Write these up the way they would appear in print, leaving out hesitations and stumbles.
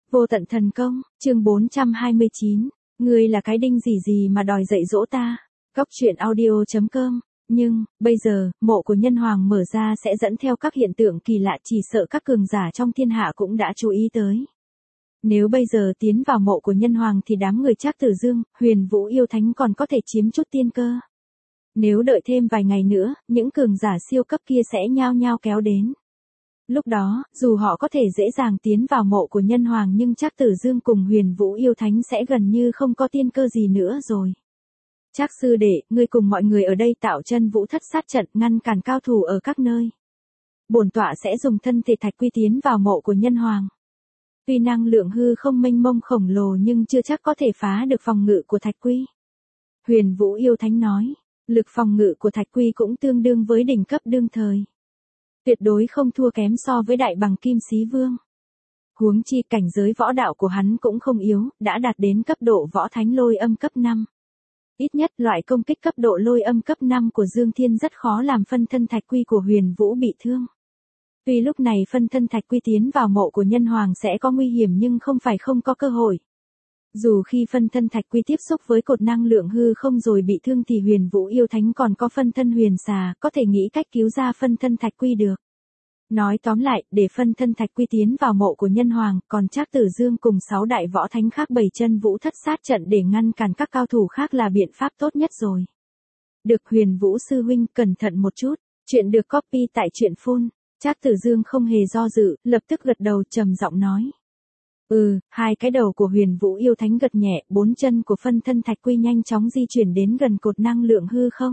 Vô tận thần công, chương 429. Ngươi là cái đinh gì gì mà đòi dạy dỗ ta. Góc truyện audio.com. Nhưng, bây giờ, mộ của nhân hoàng mở ra sẽ dẫn theo các hiện tượng kỳ lạ, chỉ sợ các cường giả trong thiên hạ cũng đã chú ý tới. Nếu bây giờ tiến vào mộ của nhân hoàng thì đám người Trác Tử Dương, Huyền Vũ yêu thánh còn có thể chiếm chút tiên cơ. Nếu đợi thêm vài ngày nữa, những cường giả siêu cấp kia sẽ nhao nhao kéo đến. Lúc đó, dù họ có thể dễ dàng tiến vào mộ của nhân hoàng nhưng Trác Tử Dương cùng Huyền Vũ yêu thánh sẽ gần như không có tiên cơ gì nữa rồi. Trác sư đệ, ngươi cùng mọi người ở đây tạo chân vũ thất sát trận ngăn cản cao thủ ở các nơi. Bổn tọa sẽ dùng thân thể thạch quy tiến vào mộ của nhân hoàng. Tuy năng lượng hư không mênh mông khổng lồ nhưng chưa chắc có thể phá được phòng ngự của thạch quy. Huyền Vũ yêu thánh nói, lực phòng ngự của thạch quy cũng tương đương với đỉnh cấp đương thời. Tuyệt đối không thua kém so với đại bằng kim xí vương. Huống chi cảnh giới võ đạo của hắn cũng không yếu, đã đạt đến cấp độ võ thánh lôi âm cấp 5. Ít nhất loại công kích cấp độ lôi âm cấp 5 của Dương Thiên rất khó làm phân thân thạch quy của Huyền Vũ bị thương. Tuy lúc này phân thân thạch quy tiến vào mộ của nhân hoàng sẽ có nguy hiểm nhưng không phải không có cơ hội. Dù khi phân thân thạch quy tiếp xúc với cột năng lượng hư không rồi bị thương thì Huyền Vũ yêu thánh còn có phân thân huyền xà, có thể nghĩ cách cứu ra phân thân thạch quy được. Nói tóm lại, để phân thân thạch quy tiến vào mộ của nhân hoàng, còn Trác Tử Dương cùng 6 đại võ thánh khác bày chân vũ thất sát trận để ngăn cản các cao thủ khác là biện pháp tốt nhất rồi. Được Huyền Vũ sư huynh, cẩn thận một chút. Chuyện được copy tại truyện phun. Trác Tử Dương không hề do dự, lập tức gật đầu trầm giọng nói. Hai cái đầu của Huyền Vũ yêu thánh gật nhẹ, 4 chân của phân thân thạch quy nhanh chóng di chuyển đến gần cột năng lượng hư không.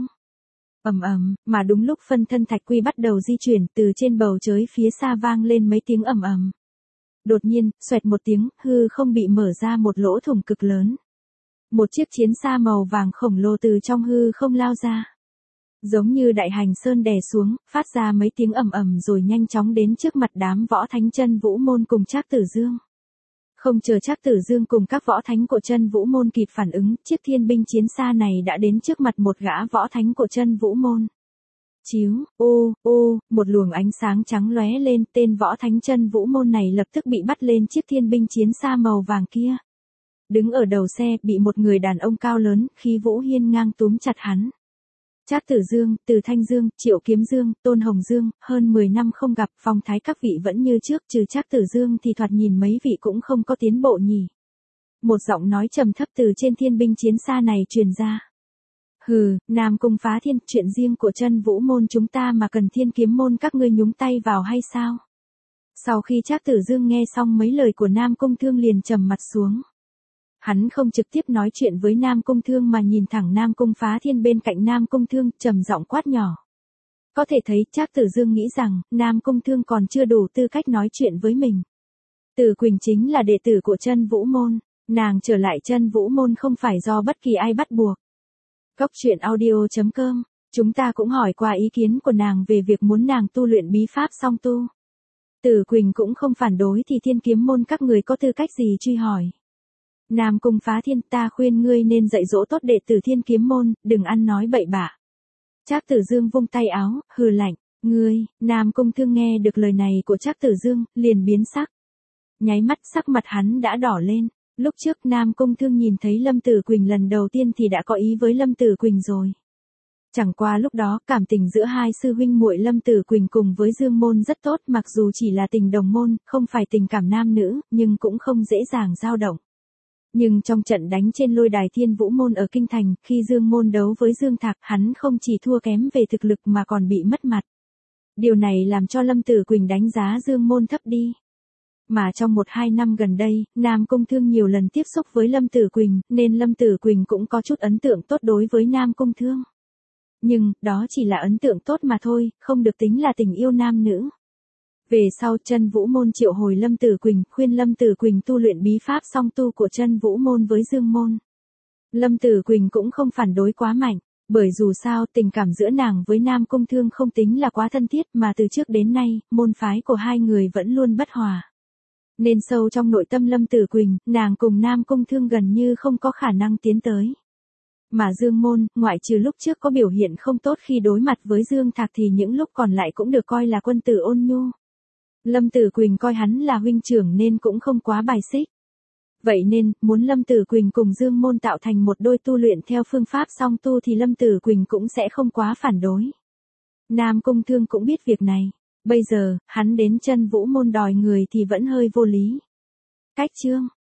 Mà đúng lúc phân thân thạch quy bắt đầu di chuyển, từ trên bầu trời phía xa vang lên mấy tiếng ầm. Đột nhiên, xoẹt một tiếng, hư không bị mở ra một lỗ thủng cực lớn. Một chiếc chiến xa màu vàng khổng lồ từ trong hư không lao ra. Giống như đại hành sơn đè xuống, phát ra mấy tiếng ầm rồi nhanh chóng đến trước mặt đám võ thánh chân vũ môn cùng Trác Tử Dương. Không chờ Trác Tử Dương cùng các võ thánh của chân vũ môn kịp phản ứng, chiếc thiên binh chiến xa này đã đến trước mặt một gã võ thánh của chân vũ môn. Chíu, một luồng ánh sáng trắng lóe lên, tên võ thánh chân vũ môn này lập tức bị bắt lên chiếc thiên binh chiến xa màu vàng kia. Đứng ở đầu xe, bị một người đàn ông cao lớn, khí vũ hiên ngang túm chặt hắn. Trác Tử Dương, Từ Thanh Dương, Triệu Kiếm Dương, Tôn Hồng Dương, hơn 10 năm không gặp, phong thái các vị vẫn như trước, trừ Trác Tử Dương thì thoạt nhìn mấy vị cũng không có tiến bộ nhỉ. Một giọng nói trầm thấp từ trên thiên binh chiến xa này truyền ra. Nam Cung Phá Thiên, chuyện riêng của chân vũ môn chúng ta mà cần Thiên Kiếm môn các ngươi nhúng tay vào hay sao? Sau khi Trác Tử Dương nghe xong mấy lời của Nam Cung Thương liền trầm mặt xuống. Hắn không trực tiếp nói chuyện với Nam Cung Thương mà nhìn thẳng Nam Cung Phá Thiên bên cạnh Nam Cung Thương, trầm giọng quát nhỏ. Có thể thấy Trác Tử Dương nghĩ rằng, Nam Cung Thương còn chưa đủ tư cách nói chuyện với mình. Tử Quỳnh chính là đệ tử của chân vũ môn, nàng trở lại chân vũ môn không phải do bất kỳ ai bắt buộc. Góc truyện audio.com, chúng ta cũng hỏi qua ý kiến của nàng về việc muốn nàng tu luyện bí pháp song tu. Tử Quỳnh cũng không phản đối thì Thiên Kiếm môn các người có tư cách gì truy hỏi. Nam Cung Phá Thiên, ta khuyên ngươi nên dạy dỗ tốt đệ tử Thiên Kiếm môn, đừng ăn nói bậy bạ. Trác Tử Dương vung tay áo, hừ lạnh, ngươi. Nam Cung Thương nghe được lời này của Trác Tử Dương, liền biến sắc. Nháy mắt sắc mặt hắn đã đỏ lên. Lúc trước Nam Cung Thương nhìn thấy Lâm Tử Quỳnh lần đầu tiên thì đã có ý với Lâm Tử Quỳnh rồi. Chẳng qua lúc đó, cảm tình giữa hai sư huynh muội Lâm Tử Quỳnh cùng với Dương Môn rất tốt, mặc dù chỉ là tình đồng môn, không phải tình cảm nam nữ, nhưng cũng không dễ dàng dao động. Nhưng trong trận đánh trên lôi đài Thiên Vũ môn ở Kinh Thành, khi Dương Môn đấu với Dương Thạc, hắn không chỉ thua kém về thực lực mà còn bị mất mặt. Điều này làm cho Lâm Tử Quỳnh đánh giá Dương Môn thấp đi. Mà trong 1-2 năm gần đây, Nam Cung Thương nhiều lần tiếp xúc với Lâm Tử Quỳnh, nên Lâm Tử Quỳnh cũng có chút ấn tượng tốt đối với Nam Cung Thương. Nhưng, đó chỉ là ấn tượng tốt mà thôi, không được tính là tình yêu nam nữ. Về sau chân vũ môn triệu hồi Lâm Tử Quỳnh, khuyên Lâm Tử Quỳnh tu luyện bí pháp song tu của chân vũ môn với Dương Môn. Lâm Tử Quỳnh cũng không phản đối quá mạnh, bởi dù sao tình cảm giữa nàng với Nam Cung Thương không tính là quá thân thiết mà từ trước đến nay, môn phái của hai người vẫn luôn bất hòa. Nên sâu trong nội tâm Lâm Tử Quỳnh, nàng cùng Nam Cung Thương gần như không có khả năng tiến tới. Mà Dương Môn, ngoại trừ lúc trước có biểu hiện không tốt khi đối mặt với Dương Thạc thì những lúc còn lại cũng được coi là quân tử ôn nhu. Lâm Tử Quỳnh coi hắn là huynh trưởng nên cũng không quá bài xích. Vậy nên, muốn Lâm Tử Quỳnh cùng Dương Môn tạo thành một đôi tu luyện theo phương pháp song tu thì Lâm Tử Quỳnh cũng sẽ không quá phản đối. Nam Cung Thương cũng biết việc này. Bây giờ, hắn đến Chân Vũ Môn đòi người thì vẫn hơi vô lý. Cách chương